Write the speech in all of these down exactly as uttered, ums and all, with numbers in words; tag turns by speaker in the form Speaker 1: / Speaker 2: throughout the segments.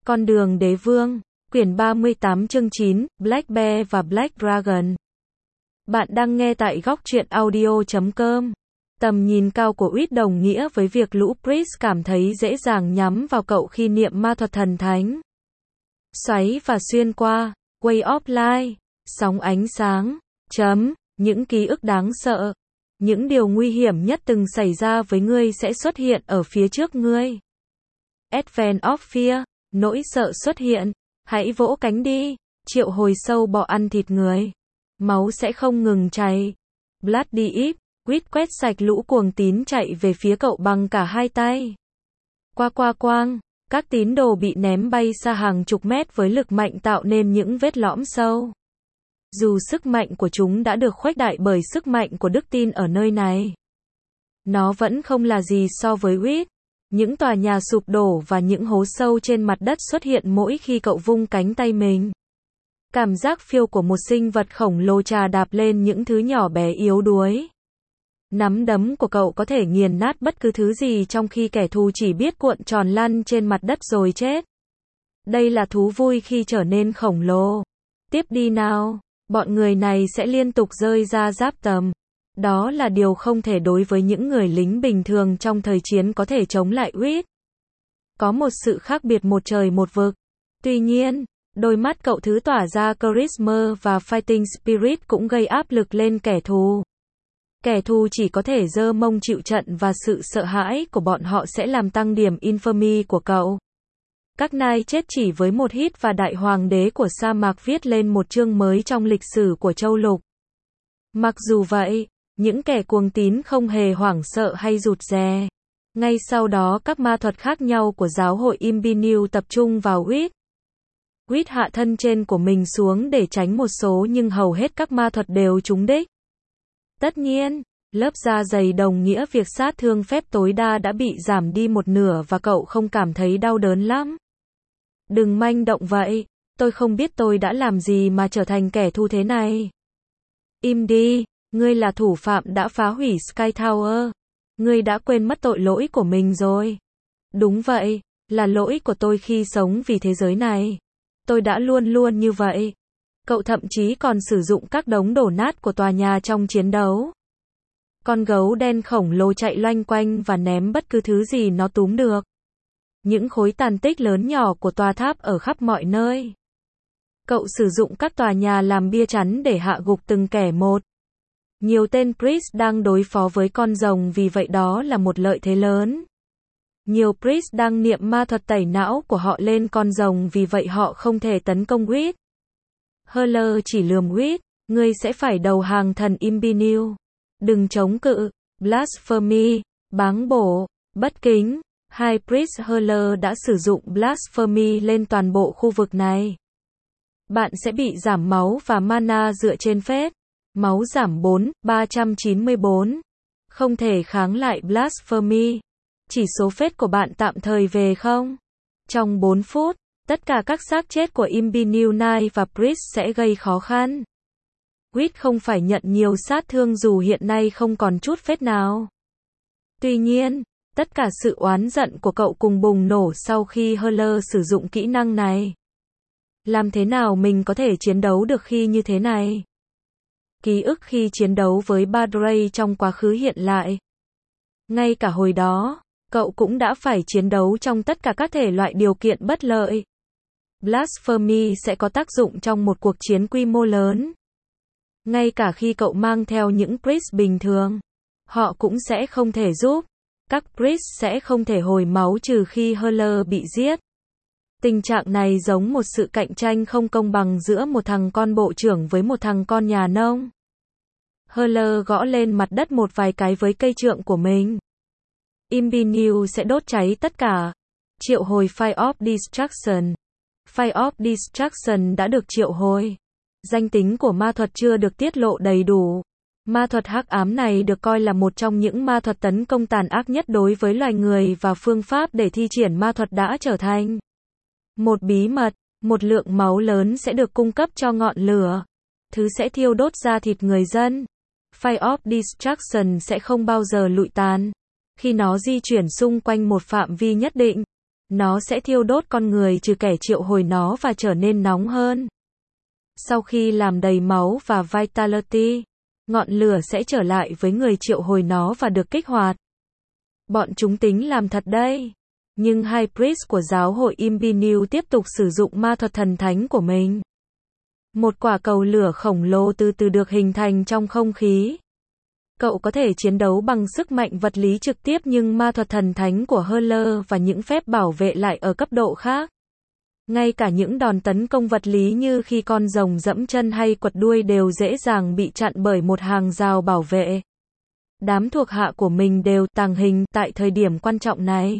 Speaker 1: Con đường đế vương, quyển ba mươi tám chương chín, Black Bear và Black Dragon. Bạn đang nghe tại góc truyện audio chấm com. Tầm nhìn cao của Uýt đồng nghĩa với việc lũ Priest cảm thấy dễ dàng nhắm vào cậu khi niệm ma thuật thần thánh. Xoáy và xuyên qua, Way of Light, sóng ánh sáng, chấm, những ký ức đáng sợ. Những điều nguy hiểm nhất từng xảy ra với ngươi sẽ xuất hiện ở phía trước ngươi. Advent of Fear, nỗi sợ xuất hiện. Hãy vỗ cánh đi, triệu hồi sâu bọ ăn thịt người. Máu sẽ không ngừng chảy. Bloody Eve, Uýt quét sạch lũ cuồng tín chạy về phía cậu bằng cả hai tay. Qua qua quang, các tín đồ bị ném bay xa hàng chục mét với lực mạnh tạo nên những vết lõm sâu. Dù sức mạnh của chúng đã được khuếch đại bởi sức mạnh của đức tin ở nơi này, nó vẫn không là gì so với Uýt. Những tòa nhà sụp đổ và những hố sâu trên mặt đất xuất hiện mỗi khi cậu vung cánh tay mình. Cảm giác phiêu của một sinh vật khổng lồ trà đạp lên những thứ nhỏ bé yếu đuối. Nắm đấm của cậu có thể nghiền nát bất cứ thứ gì trong khi kẻ thù chỉ biết cuộn tròn lăn trên mặt đất rồi chết. Đây là thú vui khi trở nên khổng lồ. Tiếp đi nào, bọn người này sẽ liên tục rơi ra giáp tầm. Đó là điều không thể đối với những người lính bình thường trong thời chiến có thể chống lại Uýt. Có một sự khác biệt một trời một vực. Tuy nhiên, đôi mắt cậu thứ tỏa ra charisma và fighting spirit cũng gây áp lực lên kẻ thù. Kẻ thù chỉ có thể giơ mông chịu trận và sự sợ hãi của bọn họ sẽ làm tăng điểm infamy của cậu. Các nai chết chỉ với một hit và đại hoàng đế của sa mạc viết lên một chương mới trong lịch sử của châu lục. Mặc dù vậy, những kẻ cuồng tín không hề hoảng sợ hay rụt rè. Ngay sau đó các ma thuật khác nhau của giáo hội Imbiniu tập trung vào Uýt. Uýt hạ thân trên của mình xuống để tránh một số nhưng hầu hết các ma thuật đều trúng đích. Tất nhiên, lớp da dày đồng nghĩa việc sát thương phép tối đa đã bị giảm đi một nửa và cậu không cảm thấy đau đớn lắm. Đừng manh động vậy, tôi không biết tôi đã làm gì mà trở thành kẻ thù thế này. Im đi. Ngươi là thủ phạm đã phá hủy Sky Tower. Ngươi đã quên mất tội lỗi của mình rồi. Đúng vậy, là lỗi của tôi khi sống vì thế giới này. Tôi đã luôn luôn như vậy. Cậu thậm chí còn sử dụng các đống đổ nát của tòa nhà trong chiến đấu. Con gấu đen khổng lồ chạy loanh quanh và ném bất cứ thứ gì nó túm được. Những khối tàn tích lớn nhỏ của tòa tháp ở khắp mọi nơi. Cậu sử dụng các tòa nhà làm bia chắn để hạ gục từng kẻ một. Nhiều tên Priest đang đối phó với con rồng vì vậy đó là một lợi thế lớn. Nhiều Priest đang niệm ma thuật tẩy não của họ lên con rồng vì vậy họ không thể tấn công Uýt. Heller chỉ lườm Uýt, ngươi sẽ phải đầu hàng thần Imbiniu. Đừng chống cự, blasphemy, báng bổ, bất kính. Hai Priest Heller đã sử dụng blasphemy lên toàn bộ khu vực này. Bạn sẽ bị giảm máu và mana dựa trên phép. Máu giảm bốn, ba trăm chín mươi tư. Không thể kháng lại blasphemy. Chỉ số phép của bạn tạm thời về không? Trong bốn phút, tất cả các xác chết của Imbiniu Knight và Priest sẽ gây khó khăn. Uýt không phải nhận nhiều sát thương dù hiện nay không còn chút phép nào. Tuy nhiên, tất cả sự oán giận của cậu cùng bùng nổ sau khi Heller sử dụng kỹ năng này. Làm thế nào mình có thể chiến đấu được khi như thế này? Ký ức khi chiến đấu với Badray trong quá khứ hiện lại. Ngay cả hồi đó, cậu cũng đã phải chiến đấu trong tất cả các thể loại điều kiện bất lợi. Blasphemy sẽ có tác dụng trong một cuộc chiến quy mô lớn. Ngay cả khi cậu mang theo những Priest bình thường, họ cũng sẽ không thể giúp. Các Priest sẽ không thể hồi máu trừ khi Heller bị giết. Tình trạng này giống một sự cạnh tranh không công bằng giữa một thằng con bộ trưởng với một thằng con nhà nông. Heller gõ lên mặt đất một vài cái với cây trượng của mình. Imbiniu sẽ đốt cháy tất cả. Triệu hồi Fire of Destruction. Fire of Destruction đã được triệu hồi. Danh tính của ma thuật chưa được tiết lộ đầy đủ. Ma thuật hắc ám này được coi là một trong những ma thuật tấn công tàn ác nhất đối với loài người và phương pháp để thi triển ma thuật đã trở thành một bí mật. Một lượng máu lớn sẽ được cung cấp cho ngọn lửa. Thứ sẽ thiêu đốt da thịt người dân. Fire of Destruction sẽ không bao giờ lụi tàn. Khi nó di chuyển xung quanh một phạm vi nhất định, Nó sẽ thiêu đốt con người trừ kẻ triệu hồi nó và trở nên nóng hơn. Sau khi làm đầy máu và Vitality, ngọn lửa sẽ trở lại với người triệu hồi nó và được kích hoạt. Bọn chúng tính làm thật đây. Nhưng High Priest của giáo hội Imbinew tiếp tục sử dụng ma thuật thần thánh của mình. Một quả cầu lửa khổng lồ từ từ được hình thành trong không khí. Cậu có thể chiến đấu bằng sức mạnh vật lý trực tiếp nhưng ma thuật thần thánh của Healer và những phép bảo vệ lại ở cấp độ khác. Ngay cả những đòn tấn công vật lý như khi con rồng dẫm chân hay quật đuôi đều dễ dàng bị chặn bởi một hàng rào bảo vệ. Đám thuộc hạ của mình đều tàng hình tại thời điểm quan trọng này.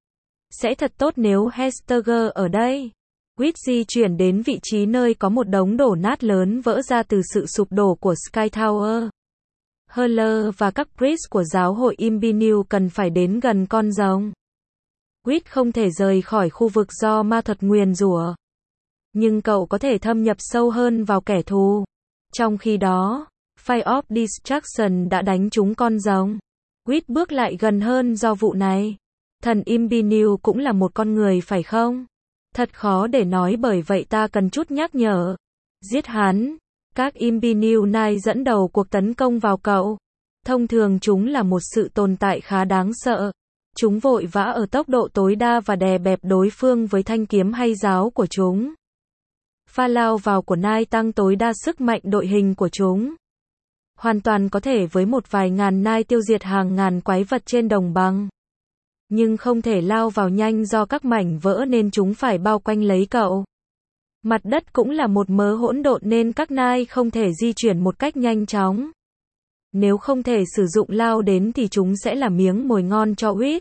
Speaker 1: Sẽ thật tốt nếu Hestager ở đây. Quýt di chuyển đến vị trí nơi có một đống đổ nát lớn vỡ ra từ sự sụp đổ của Sky Tower. Healer và các priest của giáo hội Imbinew cần phải đến gần con rồng. Quýt không thể rời khỏi khu vực do ma thuật nguyền rủa. Nhưng cậu có thể thâm nhập sâu hơn vào kẻ thù. Trong khi đó, Fire of Destruction đã đánh trúng con rồng. Quýt bước lại gần hơn do vụ này. Thần Imbinew cũng là một con người phải không? Thật khó để nói bởi vậy ta cần chút nhắc nhở. Giết hắn. Các Imbinew Knight dẫn đầu cuộc tấn công vào cậu. Thông thường chúng là một sự tồn tại khá đáng sợ. Chúng vội vã ở tốc độ tối đa và đè bẹp đối phương với thanh kiếm hay giáo của chúng. Pha lao vào của Knight tăng tối đa sức mạnh đội hình của chúng. Hoàn toàn có thể với một vài ngàn Knight tiêu diệt hàng ngàn quái vật trên đồng bằng. Nhưng không thể lao vào nhanh do các mảnh vỡ nên chúng phải bao quanh lấy cậu. Mặt đất cũng là một mớ hỗn độn nên các Knight không thể di chuyển một cách nhanh chóng. Nếu không thể sử dụng lao đến thì chúng sẽ là miếng mồi ngon cho Quýt.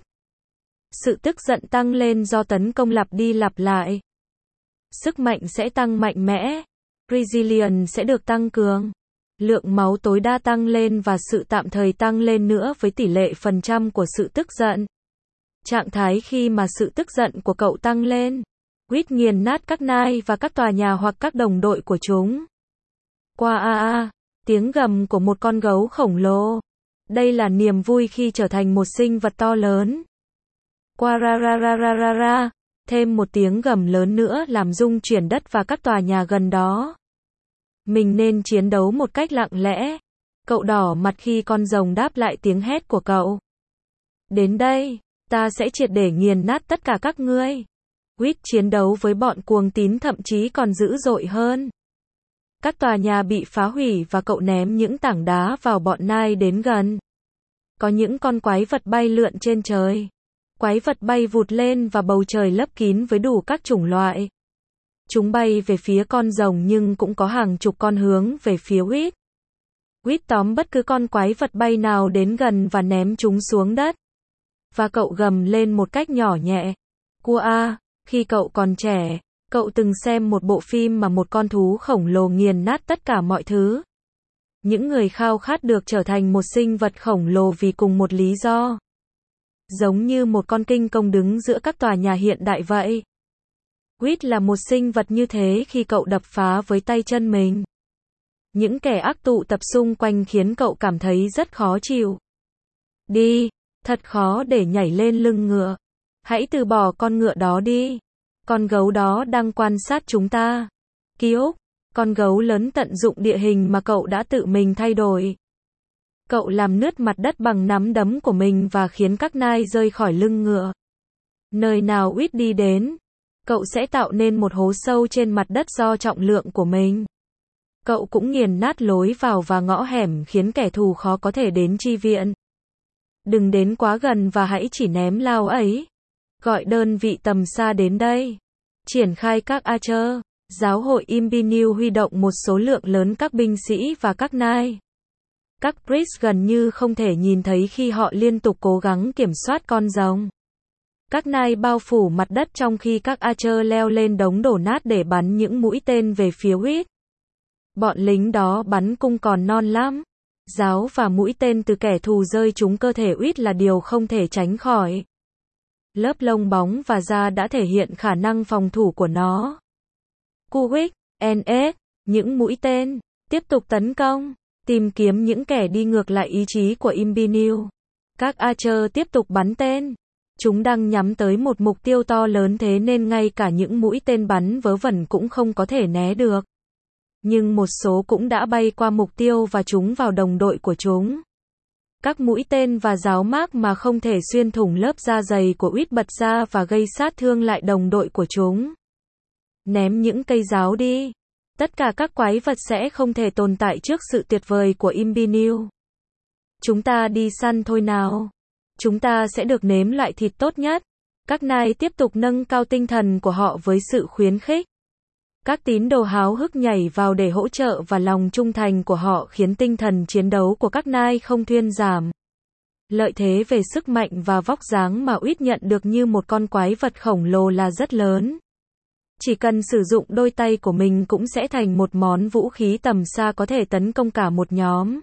Speaker 1: Sự tức giận tăng lên do tấn công lặp đi lặp lại. Sức mạnh sẽ tăng mạnh mẽ. Resilience sẽ được tăng cường. Lượng máu tối đa tăng lên và sự tạm thời tăng lên nữa với tỷ lệ phần trăm của sự tức giận. Trạng thái khi mà sự tức giận của cậu tăng lên. Quýt nghiền nát các Knight và các tòa nhà hoặc các đồng đội của chúng. Qua a a, tiếng gầm của một con gấu khổng lồ. Đây là niềm vui khi trở thành một sinh vật to lớn. Qua ra ra ra ra ra ra, thêm một tiếng gầm lớn nữa làm rung chuyển đất và các tòa nhà gần đó. Mình nên chiến đấu một cách lặng lẽ. Cậu đỏ mặt khi con rồng đáp lại tiếng hét của cậu. Đến đây, ta sẽ triệt để nghiền nát tất cả các ngươi. Quýt chiến đấu với bọn cuồng tín thậm chí còn dữ dội hơn. Các tòa nhà bị phá hủy và cậu ném những tảng đá vào bọn Knight đến gần. Có những con quái vật bay lượn trên trời. Quái vật bay vụt lên và bầu trời lấp kín với đủ các chủng loại. Chúng bay về phía con rồng nhưng cũng có hàng chục con hướng về phía Quýt. Quýt tóm bất cứ con quái vật bay nào đến gần và ném chúng xuống đất. Và cậu gầm lên một cách nhỏ nhẹ. Cua a, khi cậu còn trẻ, cậu từng xem một bộ phim mà một con thú khổng lồ nghiền nát tất cả mọi thứ. Những người khao khát được trở thành một sinh vật khổng lồ vì cùng một lý do. Giống như một con kinh công đứng giữa các tòa nhà hiện đại vậy. Quýt là một sinh vật như thế khi cậu đập phá với tay chân mình. Những kẻ ác tụ tập xung quanh khiến cậu cảm thấy rất khó chịu. Đi, thật khó để nhảy lên lưng ngựa. Hãy từ bỏ con ngựa đó đi. Con gấu đó đang quan sát chúng ta. Ký ức, con gấu lớn tận dụng địa hình mà cậu đã tự mình thay đổi. Cậu làm nứt mặt đất bằng nắm đấm của mình và khiến các Knight rơi khỏi lưng ngựa. Nơi nào Quýt đi đến, cậu sẽ tạo nên một hố sâu trên mặt đất do trọng lượng của mình. Cậu cũng nghiền nát lối vào và ngõ hẻm khiến kẻ thù khó có thể đến chi viện. Đừng đến quá gần và hãy chỉ ném lao ấy. Gọi đơn vị tầm xa đến đây. Triển khai các Archer. Giáo hội Imbinew huy động một số lượng lớn các binh sĩ và các Knight. Các priest gần như không thể nhìn thấy khi họ liên tục cố gắng kiểm soát con rồng. Các Knight bao phủ mặt đất trong khi các Archer leo lên đống đổ nát để bắn những mũi tên về phía Quýt. Bọn lính đó bắn cung còn non lắm. Giáo và mũi tên từ kẻ thù rơi trúng cơ thể Quýt là điều không thể tránh khỏi. Lớp lông bóng và da đã thể hiện khả năng phòng thủ của nó. Kuwik, en ét, những mũi tên, tiếp tục tấn công, tìm kiếm những kẻ đi ngược lại ý chí của Imbinew. Các Archer tiếp tục bắn tên. Chúng đang nhắm tới một mục tiêu to lớn, thế nên ngay cả những mũi tên bắn vớ vẩn cũng không có thể né được. Nhưng một số cũng đã bay qua mục tiêu và trúng vào đồng đội của chúng. Các mũi tên và giáo mác mà không thể xuyên thủng lớp da dày của uýt bật ra và gây sát thương lại đồng đội của chúng. Ném những cây giáo đi. Tất cả các quái vật sẽ không thể tồn tại trước sự tuyệt vời của Imbinew. Chúng ta đi săn thôi nào. Chúng ta sẽ được nếm loại thịt tốt nhất. Các nai tiếp tục nâng cao tinh thần của họ với sự khuyến khích. Các tín đồ háo hức nhảy vào để hỗ trợ và lòng trung thành của họ khiến tinh thần chiến đấu của các nai không thuyên giảm. Lợi thế về sức mạnh và vóc dáng mà uýt nhận được như một con quái vật khổng lồ là rất lớn. Chỉ cần sử dụng đôi tay của mình cũng sẽ thành một món vũ khí tầm xa có thể tấn công cả một nhóm.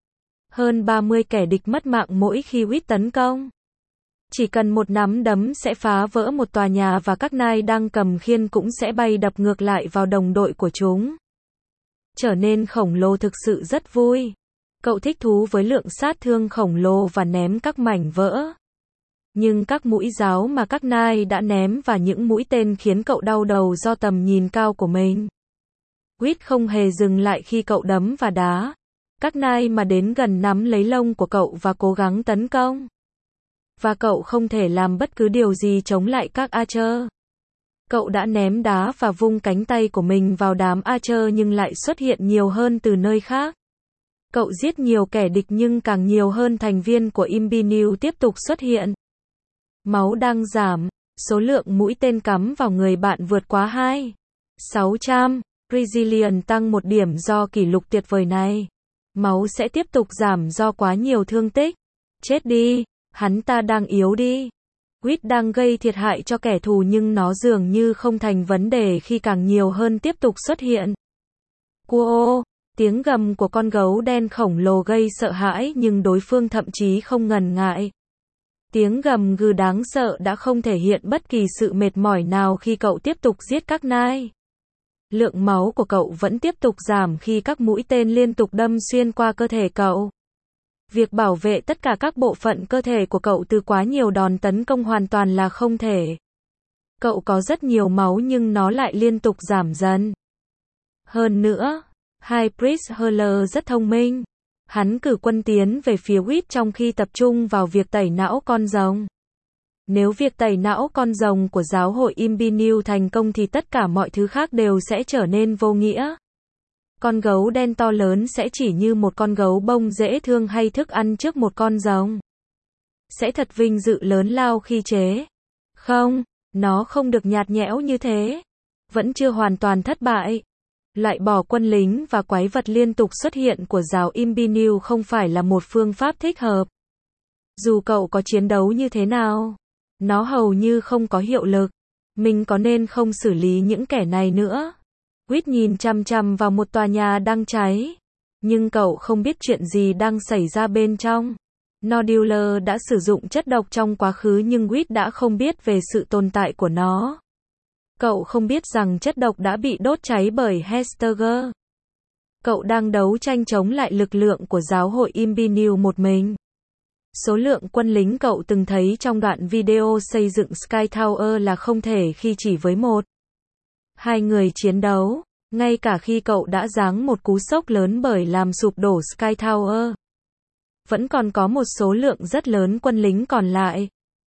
Speaker 1: Hơn ba mươi kẻ địch mất mạng mỗi khi uýt tấn công. Chỉ cần một nắm đấm sẽ phá vỡ một tòa nhà và các nai đang cầm khiên cũng sẽ bay đập ngược lại vào đồng đội của chúng. Trở nên khổng lồ thực sự rất vui. Cậu thích thú với lượng sát thương khổng lồ và ném các mảnh vỡ. Nhưng các mũi giáo mà các nai đã ném và những mũi tên khiến cậu đau đầu do tầm nhìn cao của mình. Uýt không hề dừng lại khi cậu đấm và đá. Các nai mà đến gần nắm lấy lông của cậu và cố gắng tấn công. Và cậu không thể làm bất cứ điều gì chống lại các Archer. Cậu đã ném đá và vung cánh tay của mình vào đám Archer nhưng lại xuất hiện nhiều hơn từ nơi khác. Cậu giết nhiều kẻ địch nhưng càng nhiều hơn thành viên của Imbinew tiếp tục xuất hiện. Máu đang giảm, số lượng mũi tên cắm vào người bạn vượt quá hai nghìn sáu trăm. Resilience tăng một điểm do kỷ lục tuyệt vời này. Máu sẽ tiếp tục giảm do quá nhiều thương tích. Chết đi, hắn ta đang yếu đi. Uýt đang gây thiệt hại cho kẻ thù nhưng nó dường như không thành vấn đề khi càng nhiều hơn tiếp tục xuất hiện. Quô, tiếng gầm của con gấu đen khổng lồ gây sợ hãi nhưng đối phương thậm chí không ngần ngại. Tiếng gầm gừ đáng sợ đã không thể hiện bất kỳ sự mệt mỏi nào khi cậu tiếp tục giết các nai. Lượng máu của cậu vẫn tiếp tục giảm khi các mũi tên liên tục đâm xuyên qua cơ thể cậu. Việc bảo vệ tất cả các bộ phận cơ thể của cậu từ quá nhiều đòn tấn công hoàn toàn là không thể. Cậu có rất nhiều máu nhưng nó lại liên tục giảm dần. Hơn nữa, High Priest Heller rất thông minh. Hắn cử quân tiến về phía uýt trong khi tập trung vào việc tẩy não con rồng. Nếu việc tẩy não con rồng của giáo hội Imbinew thành công thì tất cả mọi thứ khác đều sẽ trở nên vô nghĩa. Con gấu đen to lớn sẽ chỉ như một con gấu bông dễ thương hay thức ăn trước một con rồng. Sẽ thật vinh dự lớn lao khi chế. Không, nó không được nhạt nhẽo như thế. Vẫn chưa hoàn toàn thất bại. Loại bỏ quân lính và quái vật liên tục xuất hiện của giáo Imbinew không phải là một phương pháp thích hợp. Dù cậu có chiến đấu như thế nào, nó hầu như không có hiệu lực. Mình có nên không xử lý những kẻ này nữa? Uýt nhìn chằm chằm vào một tòa nhà đang cháy. Nhưng cậu không biết chuyện gì đang xảy ra bên trong. Nodular đã sử dụng chất độc trong quá khứ nhưng Uýt đã không biết về sự tồn tại của nó. Cậu không biết rằng chất độc đã bị đốt cháy bởi Hestager. Cậu đang đấu tranh chống lại lực lượng của giáo hội Imbinew một mình. Số lượng quân lính cậu từng thấy trong đoạn video xây dựng Sky Tower là không thể khi chỉ với một. Hai người chiến đấu, ngay cả khi cậu đã giáng một cú sốc lớn bởi làm sụp đổ Sky Tower. Vẫn còn có một số lượng rất lớn quân lính còn lại.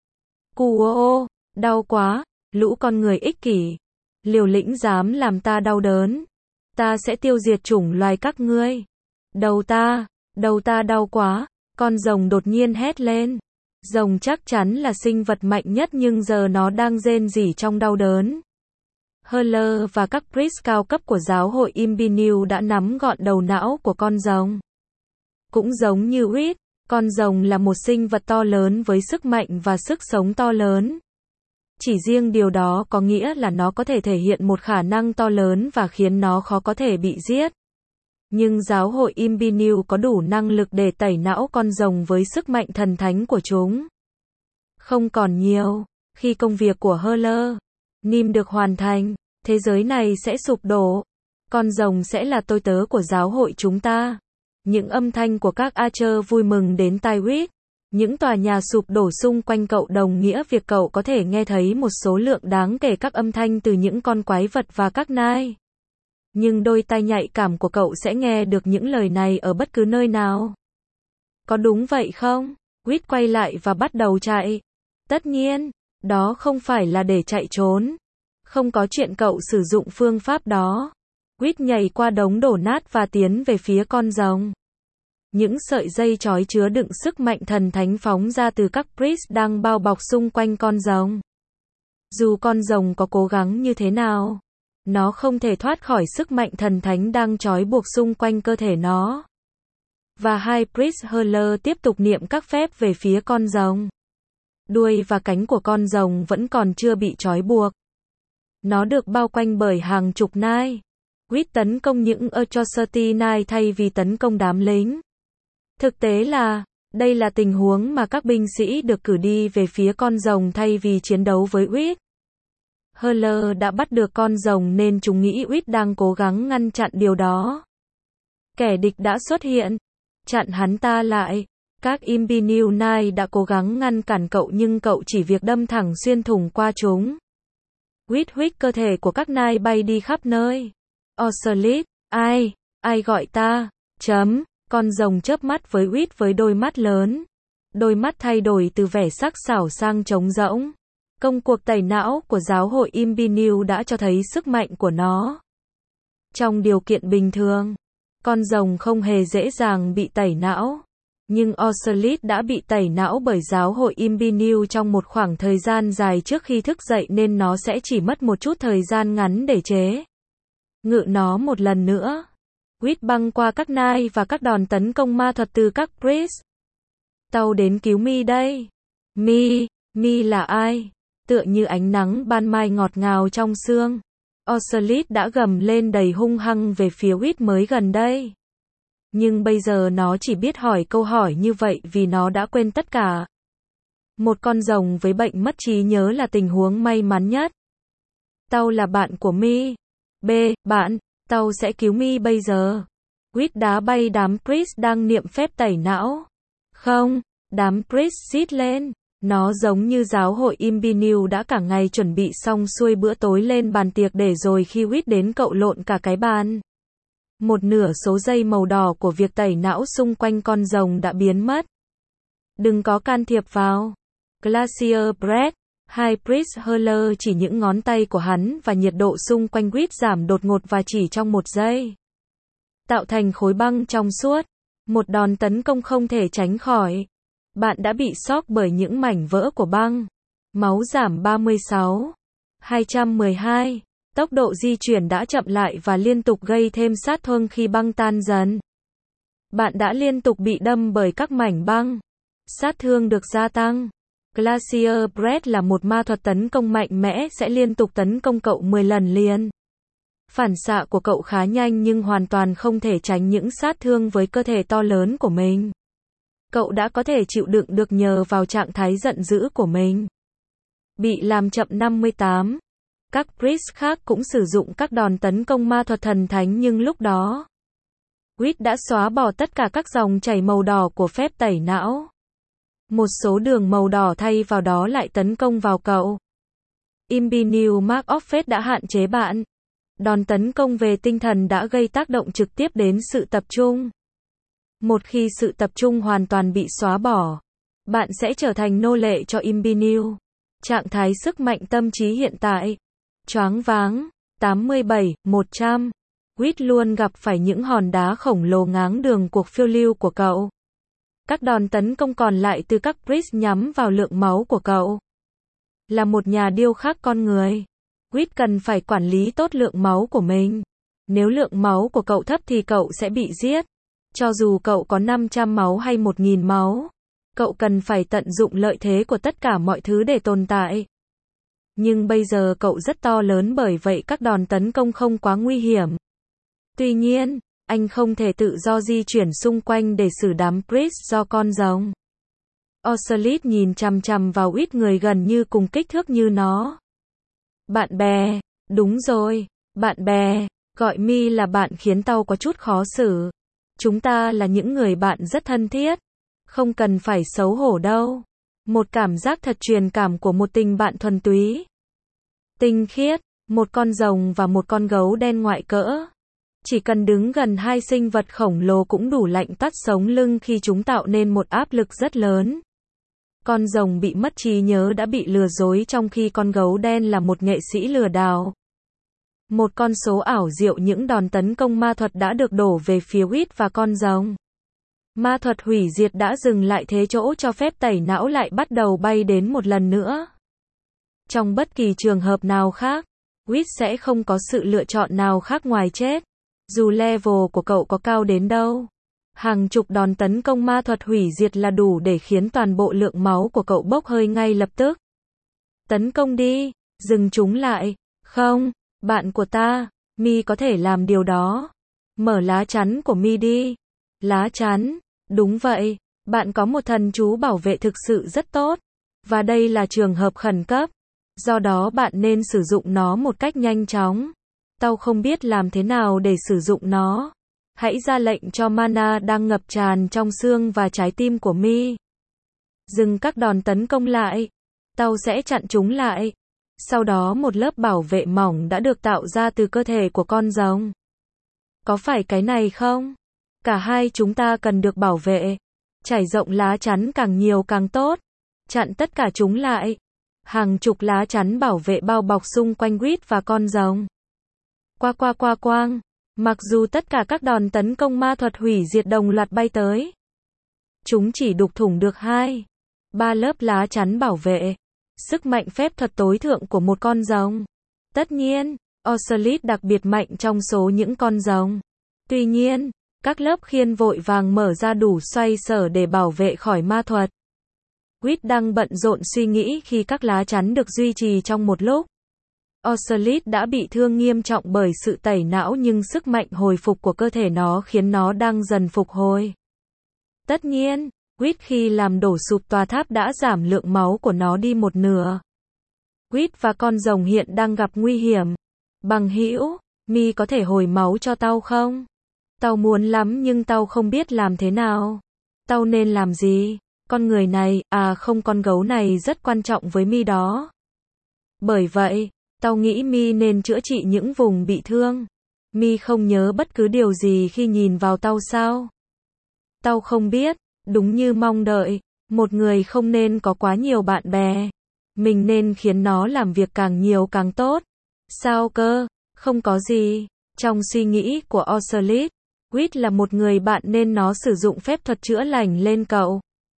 Speaker 1: Cuô, đau quá, lũ con người ích kỷ. Liều lĩnh dám làm ta đau đớn. Ta sẽ tiêu diệt chủng loài các ngươi. Đầu ta, đầu ta đau quá. Con rồng đột nhiên hét lên. Rồng chắc chắn là sinh vật mạnh nhất nhưng giờ nó đang rên rỉ trong đau đớn. Heller và các priest cao cấp của giáo hội Imbinew đã nắm gọn đầu não của con rồng. Cũng giống như Uýt, con rồng là một sinh vật to lớn với sức mạnh và sức sống to lớn. Chỉ riêng điều đó có nghĩa là nó có thể thể hiện một khả năng to lớn và khiến nó khó có thể bị giết. Nhưng giáo hội Imbinew có đủ năng lực để tẩy não con rồng với sức mạnh thần thánh của chúng. Không còn nhiều. Khi công việc của Heller, Nim được hoàn thành, thế giới này sẽ sụp đổ. Con rồng sẽ là tôi tớ của giáo hội chúng ta. Những âm thanh của các Archer vui mừng đến tai Uýt. Những tòa nhà sụp đổ xung quanh cậu đồng nghĩa việc cậu có thể nghe thấy một số lượng đáng kể các âm thanh từ những con quái vật và các nai. Nhưng đôi tai nhạy cảm của cậu sẽ nghe được những lời này ở bất cứ nơi nào. Có đúng vậy không? Quýt quay lại và bắt đầu chạy. Tất nhiên, đó không phải là để chạy trốn. Không có chuyện cậu sử dụng phương pháp đó. Quýt nhảy qua đống đổ nát và tiến về phía con rồng. Những sợi dây trói chứa đựng sức mạnh thần thánh phóng ra từ các priest đang bao bọc xung quanh con rồng. Dù con rồng có cố gắng như thế nào, nó không thể thoát khỏi sức mạnh thần thánh đang trói buộc xung quanh cơ thể nó. Và hai priest Healer tiếp tục niệm các phép về phía con rồng. Đuôi và cánh của con rồng vẫn còn chưa bị trói buộc. Nó được bao quanh bởi hàng chục nai. Quýt tấn công những atrocity nai thay vì tấn công đám lính. Thực tế là, đây là tình huống mà các binh sĩ được cử đi về phía con rồng thay vì chiến đấu với Quýt. Healer đã bắt được con rồng nên chúng nghĩ Quýt đang cố gắng ngăn chặn điều đó. Kẻ địch đã xuất hiện, chặn hắn ta lại. Các Imbinew Nai đã cố gắng ngăn cản cậu nhưng cậu chỉ việc đâm thẳng xuyên thủng qua chúng. Quýt huých cơ thể của các nai bay đi khắp nơi. Ocelot, ai, ai gọi ta, chấm, con rồng chớp mắt với Quýt với đôi mắt lớn. Đôi mắt thay đổi từ vẻ sắc sảo sang trống rỗng. Công cuộc tẩy não của giáo hội Imbinew đã cho thấy sức mạnh của nó. Trong điều kiện bình thường, con rồng không hề dễ dàng bị tẩy não. Nhưng Ocelot đã bị tẩy não bởi giáo hội Imbinew trong một khoảng thời gian dài trước khi thức dậy nên nó sẽ chỉ mất một chút thời gian ngắn để chế ngự nó một lần nữa. Quýt băng qua các nai và các đòn tấn công ma thuật từ các priest. Tao đến cứu Mi đây. Mi, Mi là ai? Tựa như ánh nắng ban mai ngọt ngào trong sương. Ocelot đã gầm lên đầy hung hăng về phía Quýt mới gần đây. Nhưng bây giờ nó chỉ biết hỏi câu hỏi như vậy vì nó đã quên tất cả. Một con rồng với bệnh mất trí nhớ là tình huống may mắn nhất. Tao là bạn của Mi. B. Bạn, tao sẽ cứu Mi bây giờ. Quýt đá bay đám priest đang niệm phép tẩy não. Không, đám priest rít lên. Nó giống như giáo hội Imbinew đã cả ngày chuẩn bị xong xuôi bữa tối lên bàn tiệc để rồi khi Quýt đến cậu lộn cả cái bàn. Một nửa số dây màu đỏ của việc tẩy não xung quanh con rồng đã biến mất. Đừng có can thiệp vào. Glacier Breath. Hai priest Healer chỉ những ngón tay của hắn và nhiệt độ xung quanh Quýt giảm đột ngột và chỉ trong một giây. Tạo thành khối băng trong suốt. Một đòn tấn công không thể tránh khỏi. Bạn đã bị sốc bởi những mảnh vỡ của băng. Máu giảm ba mươi sáu. hai trăm mười hai. Tốc độ di chuyển đã chậm lại và liên tục gây thêm sát thương khi băng tan dần. Bạn đã liên tục bị đâm bởi các mảnh băng. Sát thương được gia tăng. Glacier Breath là một ma thuật tấn công mạnh mẽ sẽ liên tục tấn công cậu mười lần liền. Phản xạ của cậu khá nhanh nhưng hoàn toàn không thể tránh những sát thương với cơ thể to lớn của mình. Cậu đã có thể chịu đựng được nhờ vào trạng thái giận dữ của mình. Bị làm chậm năm mươi tám. Các priest khác cũng sử dụng các đòn tấn công ma thuật thần thánh nhưng lúc đó, Quýt đã xóa bỏ tất cả các dòng chảy màu đỏ của phép tẩy não. Một số đường màu đỏ thay vào đó lại tấn công vào cậu. Imbinew Mark of Fate đã hạn chế bạn. Đòn tấn công về tinh thần đã gây tác động trực tiếp đến sự tập trung. Một khi sự tập trung hoàn toàn bị xóa bỏ, bạn sẽ trở thành nô lệ cho Imbinew. Trạng thái sức mạnh tâm trí hiện tại. Choáng váng. tám mươi bảy, một trăm. Quýt luôn gặp phải những hòn đá khổng lồ ngáng đường cuộc phiêu lưu của cậu. Các đòn tấn công còn lại từ các priest nhắm vào lượng máu của cậu. Là một nhà điêu khắc con người, Quýt cần phải quản lý tốt lượng máu của mình. Nếu lượng máu của cậu thấp thì cậu sẽ bị giết. Cho dù cậu có năm trăm máu hay một nghìn máu, cậu cần phải tận dụng lợi thế của tất cả mọi thứ để tồn tại. Nhưng bây giờ cậu rất to lớn bởi vậy các đòn tấn công không quá nguy hiểm. Tuy nhiên, anh không thể tự do di chuyển xung quanh để xử đám priest do con rồng. Ocelot nhìn chằm chằm vào Quýt người gần như cùng kích thước như nó. Bạn bè, đúng rồi, bạn bè, gọi Mi là bạn khiến tao có chút khó xử. Chúng ta là những người bạn rất thân thiết. Không cần phải xấu hổ đâu. Một cảm giác thật truyền cảm của một tình bạn thuần túy. Tinh khiết, một con rồng và một con gấu đen ngoại cỡ. Chỉ cần đứng gần hai sinh vật khổng lồ cũng đủ lạnh toát sống lưng khi chúng tạo nên một áp lực rất lớn. Con rồng bị mất trí nhớ đã bị lừa dối trong khi con gấu đen là một nghệ sĩ lừa đảo. Một con số ảo diệu những đòn tấn công ma thuật đã được đổ về phía Wit và con rồng. Ma thuật hủy diệt đã dừng lại thế chỗ cho phép tẩy não lại bắt đầu bay đến một lần nữa. Trong bất kỳ trường hợp nào khác, Wit sẽ không có sự lựa chọn nào khác ngoài chết. Dù level của cậu có cao đến đâu. Hàng chục đòn tấn công ma thuật hủy diệt là đủ để khiến toàn bộ lượng máu của cậu bốc hơi ngay lập tức. Tấn công đi, dừng chúng lại. Không, bạn của ta, Mi có thể làm điều đó. Mở lá chắn của Mi đi. Lá chắn, đúng vậy, bạn có một thần chú bảo vệ thực sự rất tốt. Và đây là trường hợp khẩn cấp. Do đó bạn nên sử dụng nó một cách nhanh chóng. Tao không biết làm thế nào để sử dụng nó. Hãy ra lệnh cho mana đang ngập tràn trong xương và trái tim của Mi. Dừng các đòn tấn công lại. Tao sẽ chặn chúng lại. Sau đó một lớp bảo vệ mỏng đã được tạo ra từ cơ thể của con rồng. Có phải cái này không? Cả hai chúng ta cần được bảo vệ. Trải rộng lá chắn càng nhiều càng tốt. Chặn tất cả chúng lại. Hàng chục lá chắn bảo vệ bao bọc xung quanh Wit và con rồng. Qua qua qua quang. Mặc dù tất cả các đòn tấn công ma thuật hủy diệt đồng loạt bay tới, chúng chỉ đục thủng được hai, ba lớp lá chắn bảo vệ. Sức mạnh phép thuật tối thượng của một con rồng. Tất nhiên, Ocelit đặc biệt mạnh trong số những con rồng. Tuy nhiên, các lớp khiên vội vàng mở ra đủ xoay sở để bảo vệ khỏi ma thuật. Wit đang bận rộn suy nghĩ khi các lá chắn được duy trì trong một lúc. Ocelit đã bị thương nghiêm trọng bởi sự tẩy não nhưng sức mạnh hồi phục của cơ thể nó khiến nó đang dần phục hồi. Tất nhiên, Wit khi làm đổ sụp tòa tháp đã giảm lượng máu của nó đi một nửa. Wit và con rồng hiện đang gặp nguy hiểm. Bằng hữu, Mi có thể hồi máu cho tao không? Tao muốn lắm nhưng tao không biết làm thế nào. Tao nên làm gì? Con người này, à không con gấu này rất quan trọng với Mi đó. Bởi vậy, tao nghĩ Mi nên chữa trị những vùng bị thương. Mi không nhớ bất cứ điều gì khi nhìn vào tao sao? Tao không biết, đúng như mong đợi, một người không nên có quá nhiều bạn bè. Mình nên khiến nó làm việc càng nhiều càng tốt. Sao cơ? Không có gì. Trong suy nghĩ của Ocelit, Wit là một người bạn nên nó sử dụng phép thuật chữa lành lên cậu.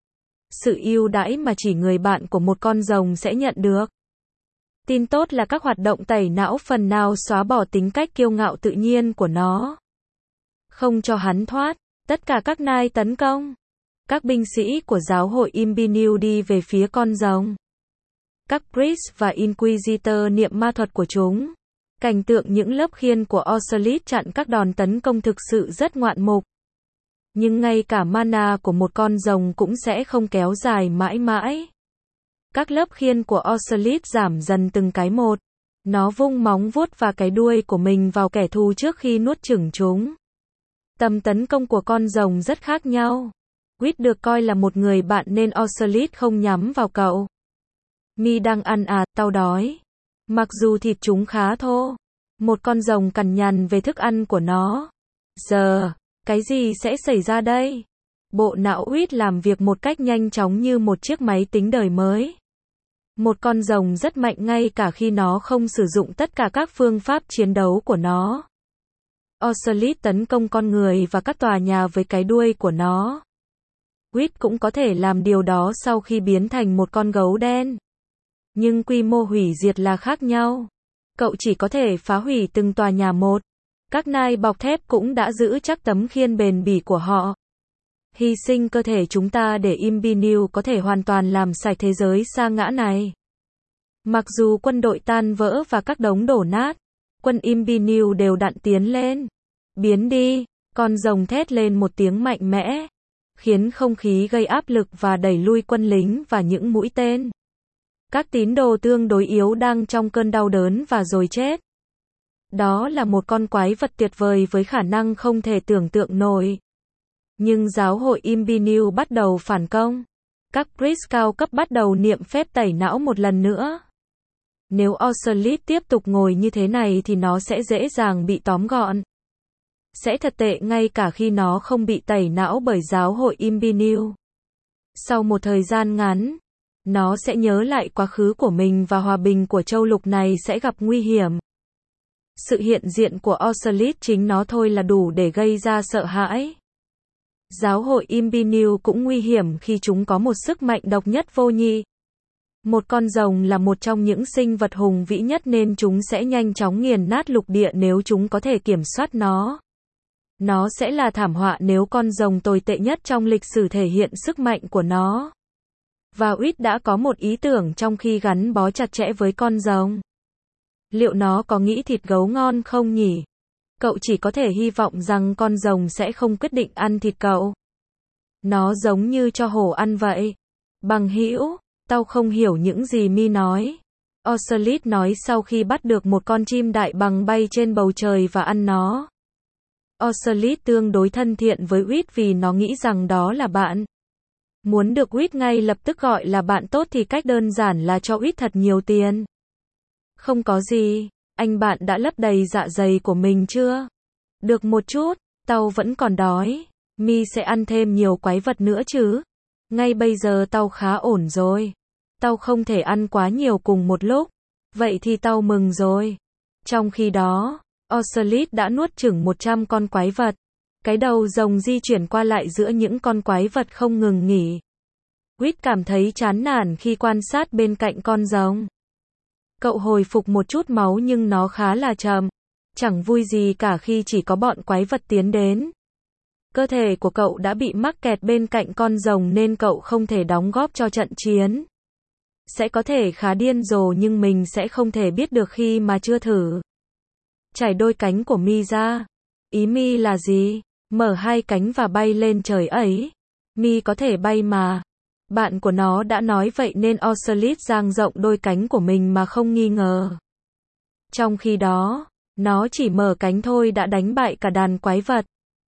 Speaker 1: Sự ưu đãi mà chỉ người bạn của một con rồng sẽ nhận được. Tin tốt là các hoạt động tẩy não phần nào xóa bỏ tính cách kiêu ngạo tự nhiên của nó. Không cho hắn thoát, tất cả các nai tấn công. Các binh sĩ của giáo hội Imbinu đi về phía con rồng. Các priest và inquisitor niệm ma thuật của chúng. Cảnh tượng những lớp khiên của Ocelit chặn các đòn tấn công thực sự rất ngoạn mục. Nhưng ngay cả mana của một con rồng cũng sẽ không kéo dài mãi mãi. Các lớp khiên của Ocelit giảm dần từng cái một. Nó vung móng vuốt và cái đuôi của mình vào kẻ thù trước khi nuốt chửng chúng. Tầm tấn công của con rồng rất khác nhau. Wit được coi là một người bạn nên Ocelit không nhắm vào cậu. Mi đang ăn à, tao đói. Mặc dù thịt chúng khá thô. Một con rồng cằn nhằn về thức ăn của nó. Giờ, cái gì sẽ xảy ra đây? Bộ não Wit làm việc một cách nhanh chóng như một chiếc máy tính đời mới. Một con rồng rất mạnh ngay cả khi nó không sử dụng tất cả các phương pháp chiến đấu của nó. Ocelit tấn công con người và các tòa nhà với cái đuôi của nó. Wit cũng có thể làm điều đó sau khi biến thành một con gấu đen. Nhưng quy mô hủy diệt là khác nhau. Cậu chỉ có thể phá hủy từng tòa nhà một. Các nai bọc thép cũng đã giữ chắc tấm khiên bền bỉ của họ. Hy sinh cơ thể chúng ta để Imbinu có thể hoàn toàn làm sạch thế giới sa ngã này. Mặc dù quân đội tan vỡ và các đống đổ nát, quân Imbinu đều đặn tiến lên. Biến đi, con rồng thét lên một tiếng mạnh mẽ, khiến không khí gây áp lực và đẩy lui quân lính và những mũi tên. Các tín đồ tương đối yếu đang trong cơn đau đớn và rồi chết. Đó là một con quái vật tuyệt vời với khả năng không thể tưởng tượng nổi. Nhưng giáo hội Imbinu bắt đầu phản công. Các priest cao cấp bắt đầu niệm phép tẩy não một lần nữa. Nếu Oxalis tiếp tục ngồi như thế này thì nó sẽ dễ dàng bị tóm gọn. Sẽ thật tệ ngay cả khi nó không bị tẩy não bởi giáo hội Imbinu. Sau một thời gian ngắn, nó sẽ nhớ lại quá khứ của mình và hòa bình của châu lục này sẽ gặp nguy hiểm. Sự hiện diện của Oxalis chính nó thôi là đủ để gây ra sợ hãi. Giáo hội Imbinu cũng nguy hiểm khi chúng có một sức mạnh độc nhất vô nhị. Một con rồng là một trong những sinh vật hùng vĩ nhất nên chúng sẽ nhanh chóng nghiền nát lục địa nếu chúng có thể kiểm soát nó. Nó sẽ là thảm họa nếu con rồng tồi tệ nhất trong lịch sử thể hiện sức mạnh của nó. Và Uýt đã có một ý tưởng trong khi gắn bó chặt chẽ với con rồng. Liệu nó có nghĩ thịt gấu ngon không nhỉ? Cậu chỉ có thể hy vọng rằng con rồng sẽ không quyết định ăn thịt cậu. Nó giống như cho hổ ăn vậy. Bằng hữu, tao không hiểu những gì Mi nói. Oxalis nói sau khi bắt được một con chim đại bàng bay trên bầu trời và ăn nó. Oxalis tương đối thân thiện với Uýt vì nó nghĩ rằng đó là bạn. Muốn được Uýt ngay lập tức gọi là bạn tốt thì cách đơn giản là cho Uýt thật nhiều tiền. Không có gì, anh bạn đã lấp đầy dạ dày của mình chưa? Được một chút, tao vẫn còn đói. Mi sẽ ăn thêm nhiều quái vật nữa chứ? Ngay bây giờ tao khá ổn rồi. Tao không thể ăn quá nhiều cùng một lúc. Vậy thì tao mừng rồi. Trong khi đó, Oxalis đã nuốt chửng một trăm con quái vật. Cái đầu rồng di chuyển qua lại giữa những con quái vật không ngừng nghỉ. Uýt cảm thấy chán nản khi quan sát bên cạnh con rồng. Cậu hồi phục một chút máu nhưng nó khá là chậm. Chẳng vui gì cả khi chỉ có bọn quái vật tiến đến. Cơ thể của cậu đã bị mắc kẹt bên cạnh con rồng nên cậu không thể đóng góp cho trận chiến. Sẽ có thể khá điên rồ nhưng mình sẽ không thể biết được khi mà chưa thử. Trải đôi cánh của Mi ra. Ý Mi là gì? Mở hai cánh và bay lên trời ấy. Mi có thể bay mà. Bạn của nó đã nói vậy nên Oxalis dang rộng đôi cánh của mình mà không nghi ngờ. Trong khi đó, nó chỉ mở cánh thôi đã đánh bại cả đàn quái vật.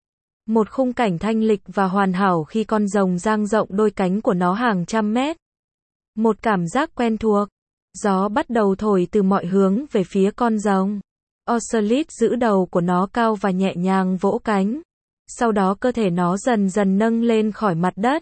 Speaker 1: Một khung cảnh thanh lịch và hoàn hảo khi con rồng dang rộng đôi cánh của nó hàng trăm mét. Một cảm giác quen thuộc. Gió bắt đầu thổi từ mọi hướng về phía con rồng. Oxalis giữ đầu của nó cao và nhẹ nhàng vỗ cánh. Sau đó cơ thể nó dần dần nâng lên khỏi mặt đất.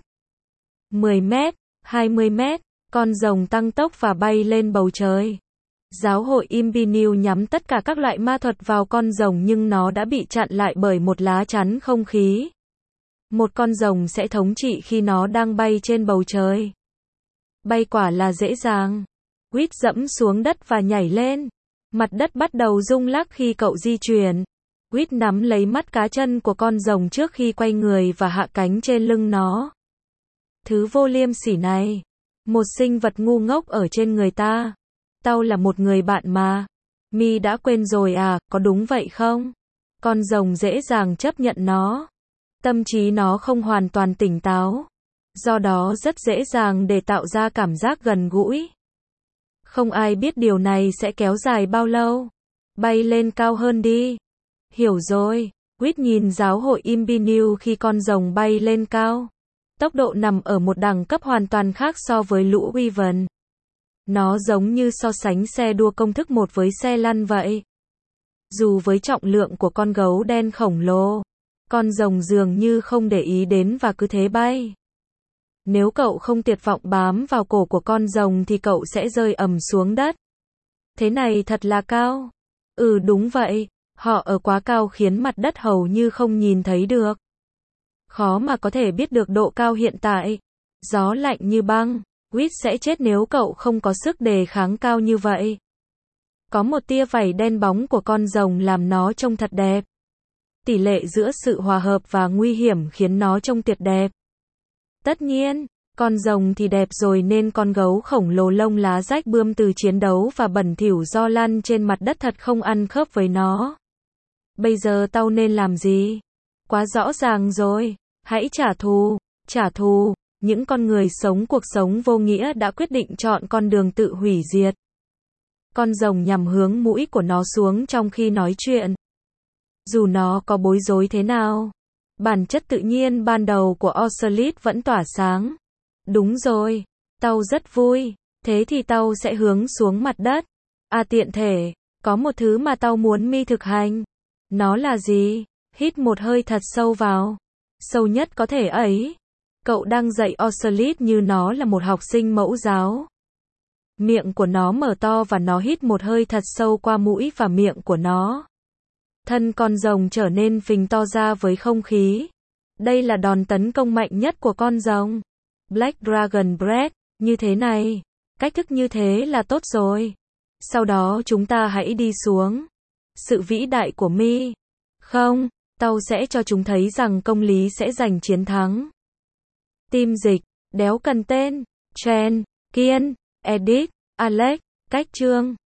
Speaker 1: mười mét, hai mươi mét, con rồng tăng tốc và bay lên bầu trời. Giáo hội Imbinu nhắm tất cả các loại ma thuật vào con rồng nhưng nó đã bị chặn lại bởi một lá chắn không khí. Một con rồng sẽ thống trị khi nó đang bay trên bầu trời. Bay quả là dễ dàng. Uýt dẫm xuống đất và nhảy lên. Mặt đất bắt đầu rung lắc khi cậu di chuyển. Uýt nắm lấy mắt cá chân của con rồng trước khi quay người và hạ cánh trên lưng nó. Thứ vô liêm sỉ này. Một sinh vật ngu ngốc ở trên người ta. Tao là một người bạn mà. Mi đã quên rồi à, có đúng vậy không? Con rồng dễ dàng chấp nhận nó. Tâm trí nó không hoàn toàn tỉnh táo. Do đó rất dễ dàng để tạo ra cảm giác gần gũi. Không ai biết điều này sẽ kéo dài bao lâu. Bay lên cao hơn đi. Hiểu rồi. Uýt nhìn giáo hội Imbinu khi con rồng bay lên cao. Tốc độ nằm ở một đẳng cấp hoàn toàn khác so với lũ Wyvern. Nó giống như so sánh xe đua công thức một với xe lăn vậy. Dù với trọng lượng của con gấu đen khổng lồ, con rồng dường như không để ý đến và cứ thế bay. Nếu cậu không tuyệt vọng bám vào cổ của con rồng thì cậu sẽ rơi ầm xuống đất. Thế này thật là cao. Ừ đúng vậy, họ ở quá cao khiến mặt đất hầu như không nhìn thấy được. Khó mà có thể biết được độ cao hiện tại. Gió lạnh như băng. Uýt sẽ chết nếu cậu không có sức đề kháng cao như vậy. Có một tia vảy đen bóng của con rồng làm nó trông thật đẹp. Tỷ lệ giữa sự hòa hợp và nguy hiểm khiến nó trông tuyệt đẹp. Tất nhiên, con rồng thì đẹp rồi nên con gấu khổng lồ lông lá rách bươm từ chiến đấu và bẩn thỉu do lăn trên mặt đất thật không ăn khớp với nó. Bây giờ tao nên làm gì? Quá rõ ràng rồi. Hãy trả thù, trả thù. Những con người sống cuộc sống vô nghĩa đã quyết định chọn con đường tự hủy diệt. Con rồng nhằm hướng mũi của nó xuống trong khi nói chuyện. Dù nó có bối rối thế nào, Bản chất tự nhiên ban đầu của Ocelot vẫn tỏa sáng. Đúng rồi, tao rất vui. Thế thì tao sẽ hướng xuống mặt đất. À tiện thể, có một thứ mà tao muốn mi thực hành. Nó là gì? Hít một hơi thật sâu vào. Sâu nhất có thể ấy. Cậu đang dạy Ocelot như nó là một học sinh mẫu giáo. Miệng của nó mở to và nó hít một hơi thật sâu qua mũi và miệng của nó. Thân con rồng trở nên phình to ra với không khí. Đây là đòn tấn công mạnh nhất của con rồng. Black Dragon Breath, như thế này. Cách thức như thế là tốt rồi. Sau đó chúng ta hãy đi xuống. Sự vĩ đại của mi. Không, tao sẽ cho chúng thấy rằng công lý sẽ giành chiến thắng. Team dịch, đéo cần tên. Chen, Kiên, Edit, Alex, cách chương.